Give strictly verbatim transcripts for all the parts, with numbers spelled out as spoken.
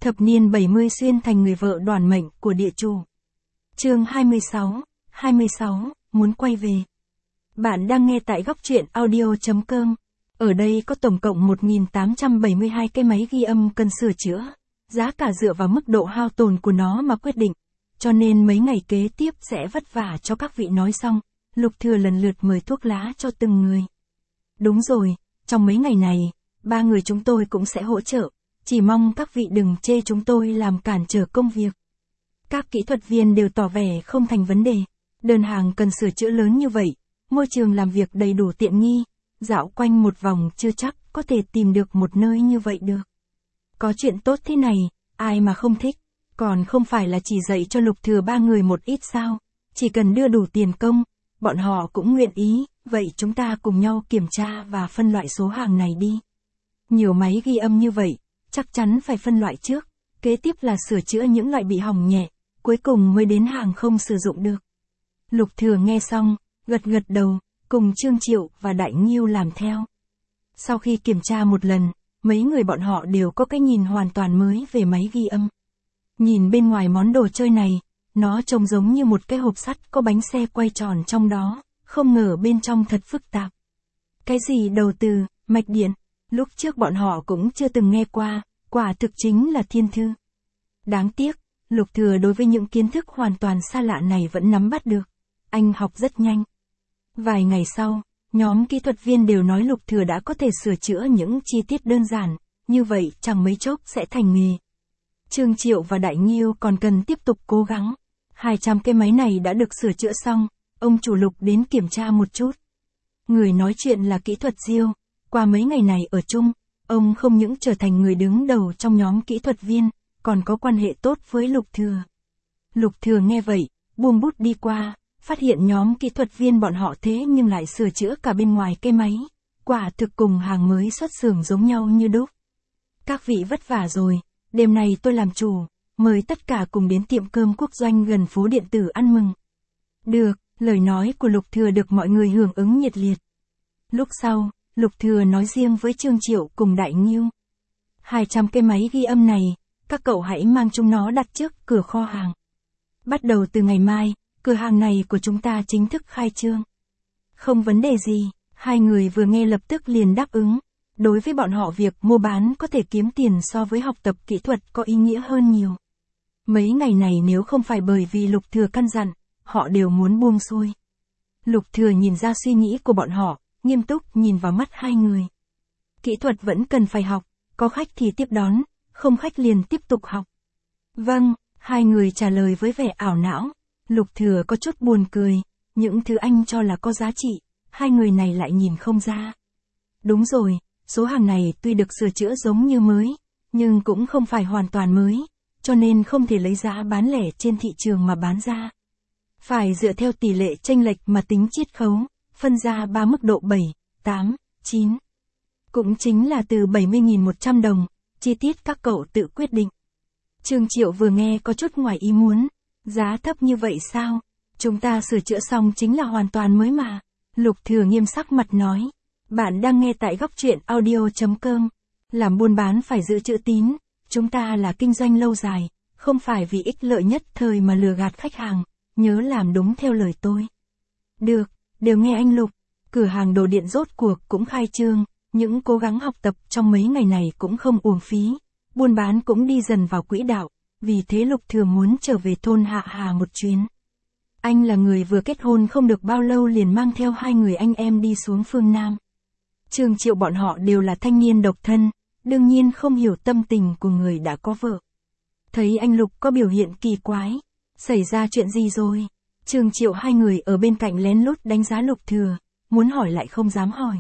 Thập niên bảy mươi xuyên thành người vợ đoản mệnh của địa chủ. Chương hai mươi sáu, hai mươi sáu, muốn quay về. Bạn đang nghe tại góc truyện audio chấm com. Ở đây có tổng cộng một nghìn tám trăm bảy mươi hai cái máy ghi âm cần sửa chữa. Giá cả dựa vào mức độ hao tồn của nó mà quyết định. Cho nên mấy ngày kế tiếp sẽ vất vả cho các vị nói xong. Lục Thừa lần lượt mời thuốc lá cho từng người. Đúng rồi, trong mấy ngày này, ba người chúng tôi cũng sẽ hỗ trợ. Chỉ mong các vị đừng chê chúng tôi làm cản trở công việc. Các kỹ thuật viên đều tỏ vẻ không thành vấn đề. Đơn hàng cần sửa chữa lớn như vậy, môi trường làm việc đầy đủ tiện nghi, dạo quanh một vòng chưa chắc có thể tìm được một nơi như vậy được. Có chuyện tốt thế này, ai mà không thích, còn không phải là chỉ dạy cho Lục Thừa ba người một ít sao, chỉ cần đưa đủ tiền công, bọn họ cũng nguyện ý, vậy chúng ta cùng nhau kiểm tra và phân loại số hàng này đi. Nhiều máy ghi âm như vậy, chắc chắn phải phân loại trước, kế tiếp là sửa chữa những loại bị hỏng nhẹ, cuối cùng mới đến hàng không sử dụng được. Lục Thừa nghe xong, gật gật đầu, cùng Trương Triệu và Đại Nghiêu làm theo. Sau khi kiểm tra một lần, mấy người bọn họ đều có cái nhìn hoàn toàn mới về máy ghi âm. Nhìn bên ngoài món đồ chơi này, nó trông giống như một cái hộp sắt có bánh xe quay tròn trong đó, không ngờ bên trong thật phức tạp. Cái gì đầu từ, mạch điện, lúc trước bọn họ cũng chưa từng nghe qua, quả thực chính là thiên thư. Đáng tiếc, Lục Thừa đối với những kiến thức hoàn toàn xa lạ này vẫn nắm bắt được. Anh học rất nhanh. Vài ngày sau, nhóm kỹ thuật viên đều nói Lục Thừa đã có thể sửa chữa những chi tiết đơn giản, như vậy chẳng mấy chốc sẽ thành nghề. Trương Triệu và Đại Nghiêu còn cần tiếp tục cố gắng. hai trăm cái máy này đã được sửa chữa xong, ông chủ Lục đến kiểm tra một chút. Người nói chuyện là kỹ thuật Diêu, qua mấy ngày này ở chung, ông không những trở thành người đứng đầu trong nhóm kỹ thuật viên, còn có quan hệ tốt với Lục Thừa. Lục Thừa nghe vậy, buông bút đi qua, phát hiện nhóm kỹ thuật viên bọn họ thế nhưng lại sửa chữa cả bên ngoài cái máy, quả thực cùng hàng mới xuất xưởng giống nhau như đúc. Các vị vất vả rồi, đêm nay tôi làm chủ, mời tất cả cùng đến tiệm cơm quốc doanh gần phố điện tử ăn mừng. Được, lời nói của Lục Thừa được mọi người hưởng ứng nhiệt liệt. Lúc sau, Lục Thừa nói riêng với Trương Triệu cùng Đại Nghiêu. hai trăm cái máy ghi âm này, các cậu hãy mang chúng nó đặt trước cửa kho hàng. Bắt đầu từ ngày mai, cửa hàng này của chúng ta chính thức khai trương. Không vấn đề gì, hai người vừa nghe lập tức liền đáp ứng. Đối với bọn họ việc mua bán có thể kiếm tiền so với học tập kỹ thuật có ý nghĩa hơn nhiều. Mấy ngày này nếu không phải bởi vì Lục Thừa căn dặn, họ đều muốn buông xuôi. Lục Thừa nhìn ra suy nghĩ của bọn họ, nghiêm túc nhìn vào mắt hai người. Kỹ thuật vẫn cần phải học, có khách thì tiếp đón, không khách liền tiếp tục học. Vâng, hai người trả lời với vẻ ảo não. Lục Thừa có chút buồn cười, những thứ anh cho là có giá trị, hai người này lại nhìn không ra. Đúng rồi, số hàng này tuy được sửa chữa giống như mới, nhưng cũng không phải hoàn toàn mới, cho nên không thể lấy giá bán lẻ trên thị trường mà bán ra. Phải dựa theo tỷ lệ chênh lệch mà tính chiết khấu, phân ra ba mức độ bảy, tám, chín. Cũng chính là từ bảy mươi nghìn một trăm đồng, chi tiết các cậu tự quyết định. Trương Triệu vừa nghe có chút ngoài ý muốn, giá thấp như vậy sao? Chúng ta sửa chữa xong chính là hoàn toàn mới mà. Lục Thừa nghiêm sắc mặt nói. Bạn đang nghe tại góc truyện audio chấm com. Làm buôn bán phải giữ chữ tín, chúng ta là kinh doanh lâu dài, không phải vì ích lợi nhất thời mà lừa gạt khách hàng, nhớ làm đúng theo lời tôi. Được, đều nghe anh Lục, cửa hàng đồ điện rốt cuộc cũng khai trương, những cố gắng học tập trong mấy ngày này cũng không uổng phí, buôn bán cũng đi dần vào quỹ đạo, vì thế Lục Thừa muốn trở về thôn Hạ Hà một chuyến. Anh là người vừa kết hôn không được bao lâu liền mang theo hai người anh em đi xuống phương Nam. Trương Triệu bọn họ đều là thanh niên độc thân, đương nhiên không hiểu tâm tình của người đã có vợ. Thấy anh Lục có biểu hiện kỳ quái, xảy ra chuyện gì rồi? Trương Triệu hai người ở bên cạnh lén lút đánh giá Lục Thừa, muốn hỏi lại không dám hỏi.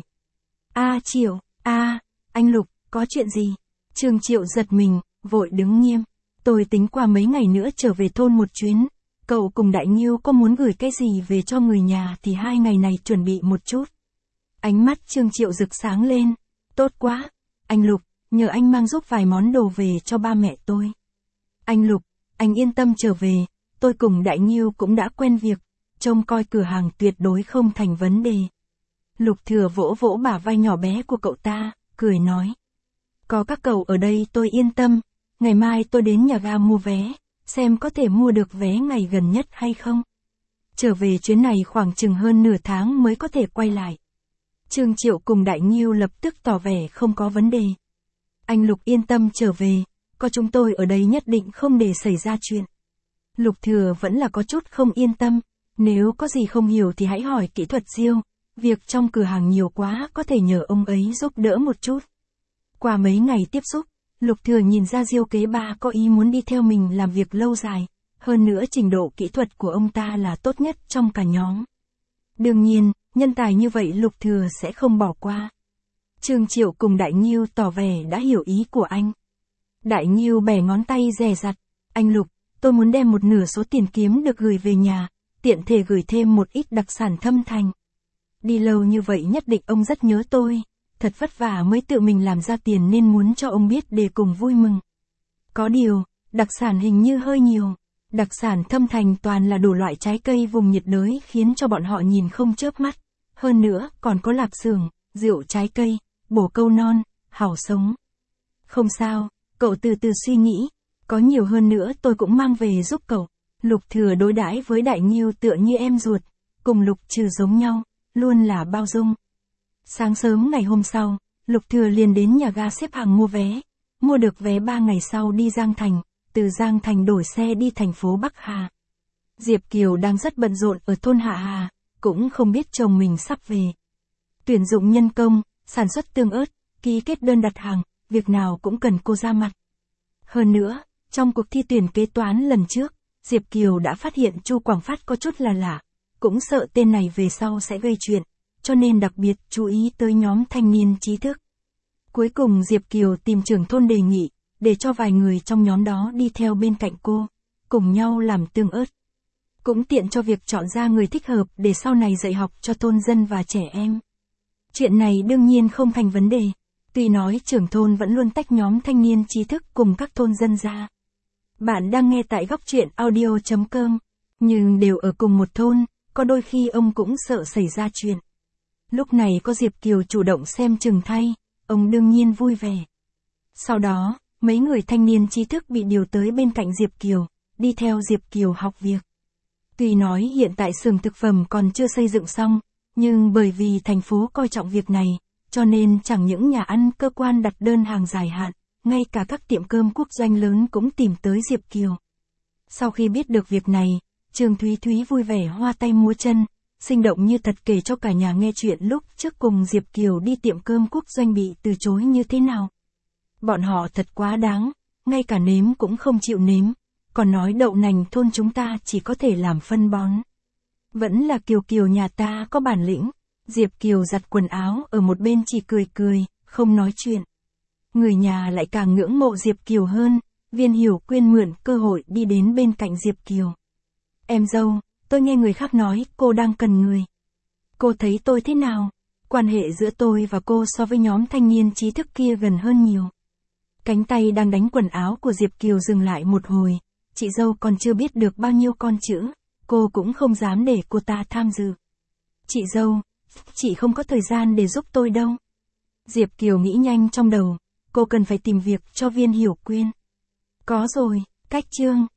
A Triệu, a, anh Lục, có chuyện gì? Trương Triệu giật mình, vội đứng nghiêm. Tôi tính qua mấy ngày nữa trở về thôn một chuyến. Cậu cùng Đại Nghiêu có muốn gửi cái gì về cho người nhà thì hai ngày này chuẩn bị một chút. Ánh mắt Trương Triệu rực sáng lên. Tốt quá. Anh Lục, nhờ anh mang giúp vài món đồ về cho ba mẹ tôi. Anh Lục, anh yên tâm trở về. Tôi cùng Đại Nghiêu cũng đã quen việc. Trông coi cửa hàng tuyệt đối không thành vấn đề. Lục Thừa vỗ vỗ bả vai nhỏ bé của cậu ta, cười nói. Có các cậu ở đây tôi yên tâm. ngày mai tôi đến nhà ga mua vé, xem có thể mua được vé ngày gần nhất hay không. Trở về chuyến này khoảng chừng hơn nửa tháng mới có thể quay lại. Trương Triệu cùng Đại Nghiêu lập tức tỏ vẻ không có vấn đề. Anh Lục yên tâm trở về, có chúng tôi ở đây nhất định không để xảy ra chuyện. Lục Thừa vẫn là có chút không yên tâm, nếu có gì không hiểu thì hãy hỏi kỹ thuật Diêu, việc trong cửa hàng nhiều quá có thể nhờ ông ấy giúp đỡ một chút. Qua mấy ngày tiếp xúc, Lục Thừa nhìn ra Diêu kế ba có ý muốn đi theo mình làm việc lâu dài, hơn nữa trình độ kỹ thuật của ông ta là tốt nhất trong cả nhóm. Đương nhiên, nhân tài như vậy Lục Thừa sẽ không bỏ qua. Trương Triệu cùng Đại Nghiêu tỏ vẻ đã hiểu ý của anh. Đại Nghiêu bẻ ngón tay dè dặt, anh Lục, tôi muốn đem một nửa số tiền kiếm được gửi về nhà, tiện thể gửi thêm một ít đặc sản Thâm Thành. Đi lâu như vậy nhất định ông rất nhớ tôi, thật vất vả mới tự mình làm ra tiền nên muốn cho ông biết để cùng vui mừng. Có điều, đặc sản hình như hơi nhiều. Đặc sản Thâm Thành toàn là đủ loại trái cây vùng nhiệt đới khiến cho bọn họ nhìn không chớp mắt. Hơn nữa, còn có lạp xưởng, rượu trái cây, bổ câu non, hảo sống. Không sao, cậu từ từ suy nghĩ, có nhiều hơn nữa tôi cũng mang về giúp cậu. Lục Thừa đối đãi với Đại Nghiêu tựa như em ruột, cùng Lục Trừ giống nhau, luôn là bao dung. Sáng sớm ngày hôm sau, Lục Thừa liền đến nhà ga xếp hàng mua vé, mua được vé ba ngày sau đi Giang Thành, từ Giang Thành đổi xe đi thành phố Bắc Hà. Diệp Kiều đang rất bận rộn ở thôn Hạ Hà, cũng không biết chồng mình sắp về. Tuyển dụng nhân công, sản xuất tương ớt, ký kết đơn đặt hàng, việc nào cũng cần cô ra mặt. Hơn nữa, trong cuộc thi tuyển kế toán lần trước, Diệp Kiều đã phát hiện Chu Quảng Phát có chút là lạ, cũng sợ tên này về sau sẽ gây chuyện, cho nên đặc biệt chú ý tới nhóm thanh niên trí thức. Cuối cùng Diệp Kiều tìm trưởng thôn đề nghị, để cho vài người trong nhóm đó đi theo bên cạnh cô, cùng nhau làm tương ớt. Cũng tiện cho việc chọn ra người thích hợp để sau này dạy học cho thôn dân và trẻ em. Chuyện này đương nhiên không thành vấn đề, tuy nói trưởng thôn vẫn luôn tách nhóm thanh niên trí thức cùng các thôn dân ra. Bạn đang nghe tại góc truyện audio chấm com, nhưng đều ở cùng một thôn, có đôi khi ông cũng sợ xảy ra chuyện. Lúc này có Diệp Kiều chủ động xem chừng thay, ông đương nhiên vui vẻ. Sau đó, mấy người thanh niên trí thức bị điều tới bên cạnh Diệp Kiều, đi theo Diệp Kiều học việc. Tuy nói hiện tại xưởng thực phẩm còn chưa xây dựng xong, nhưng bởi vì thành phố coi trọng việc này, cho nên chẳng những nhà ăn cơ quan đặt đơn hàng dài hạn, ngay cả các tiệm cơm quốc doanh lớn cũng tìm tới Diệp Kiều. Sau khi biết được việc này, Trương Thúy Thúy vui vẻ hoa tay múa chân, sinh động như thật kể cho cả nhà nghe chuyện lúc trước cùng Diệp Kiều đi tiệm cơm quốc doanh bị từ chối như thế nào. Bọn họ thật quá đáng, ngay cả nếm cũng không chịu nếm, còn nói đậu nành thôn chúng ta chỉ có thể làm phân bón. Vẫn là Kiều Kiều nhà ta có bản lĩnh. Diệp Kiều giặt quần áo ở một bên chỉ cười cười, không nói chuyện. Người nhà lại càng ngưỡng mộ Diệp Kiều hơn, Viên Hiểu Quyên mượn cơ hội đi đến bên cạnh Diệp Kiều. Em dâu, tôi nghe người khác nói cô đang cần người. Cô thấy tôi thế nào? Quan hệ giữa tôi và cô so với nhóm thanh niên trí thức kia gần hơn nhiều. Cánh tay đang đánh quần áo của Diệp Kiều dừng lại một hồi, chị dâu còn chưa biết được bao nhiêu con chữ, cô cũng không dám để cô ta tham dự. Chị dâu, chị không có thời gian để giúp tôi đâu. Diệp Kiều nghĩ nhanh trong đầu, cô cần phải tìm việc cho Viên Hiểu Quyên. Có rồi, cách chương,